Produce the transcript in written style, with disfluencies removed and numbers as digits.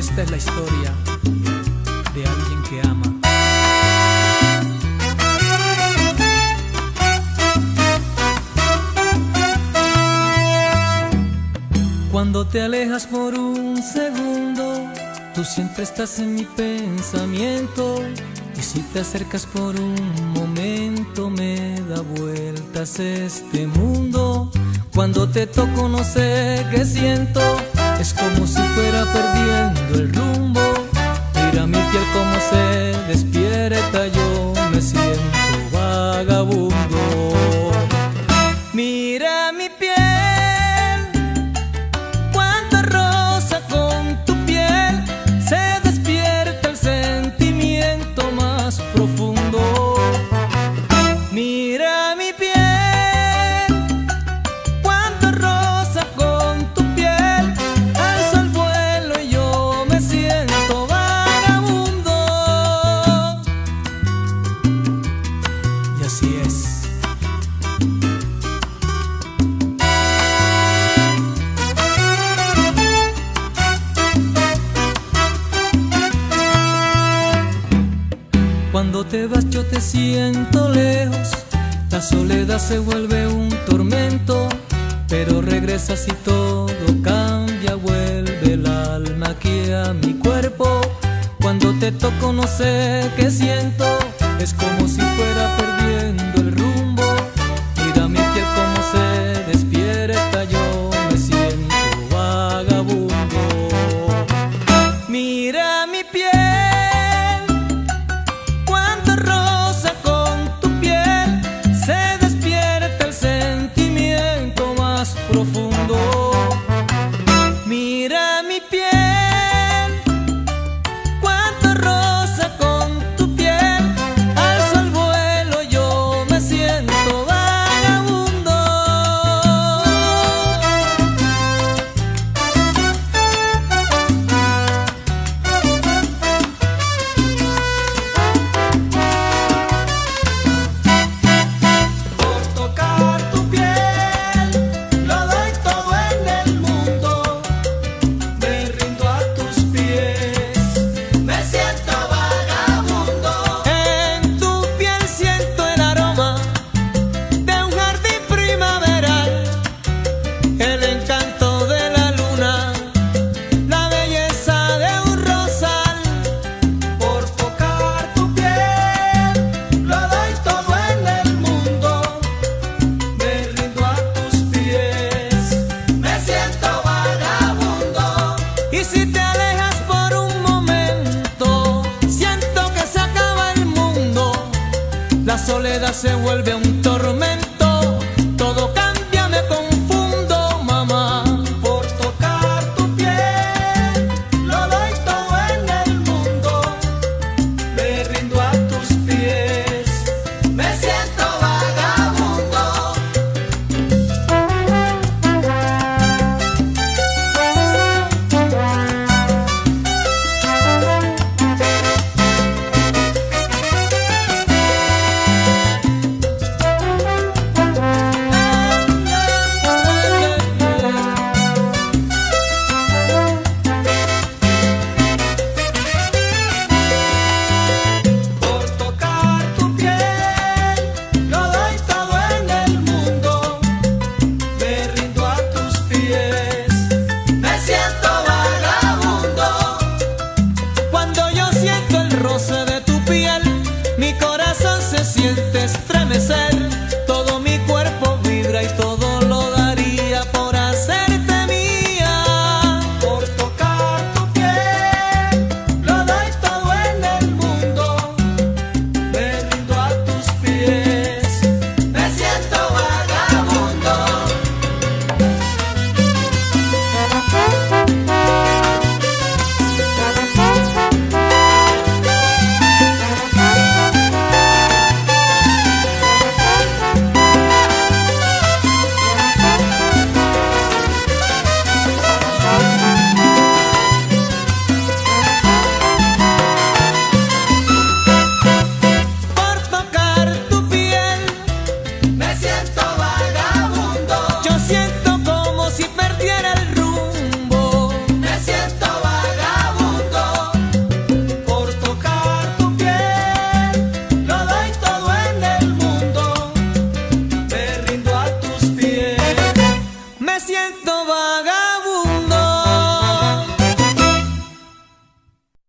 Esta es la historia de alguien que ama. Cuando te alejas por un segundo, tú siempre estás en mi pensamiento. Y si te acercas por un momento, me da vueltas este mundo. Cuando te toco no sé qué siento, es como si fuera perdiendo el rumbo. Mira mi piel como se despierta, yo me siento vagabundo. Mira mi piel, cuánta rosa con tu piel, se despierta el sentimiento más profundo. Mira mi piel, cuánta rosa con tu piel, alzo el vuelo y yo me siento vagabundo. Y así es. Cuando te vas yo te siento lejos, la soledad se vuelve un tormento, pero regresas y todo cambia, vuelve el alma aquí a mi cuerpo. Cuando te toco no sé qué siento, es como si fuera perdiendo el rumbo. Mira mi piel como se despierta, yo me siento vagabundo. Mira mi piel, profundo. Mira mi piel, cuánta rosa con tu piel, alzo el vuelo, yo me siento vagabundo. Por tocar tu piel la soledad se vuelve un tormento, todo cambia, me confundo, mamá. Por tocar tu piel, lo doy todo en el mundo, me rindo a tus pies, me siento vagabundo. Mi corazón se siente estremecer, todo mi cuerpo vibra y todo lo daría por hacerte mía. Por tocar tu piel, lo doy todo en el mundo, me rindo a tus pies, me siento vagabundo. siento vagar.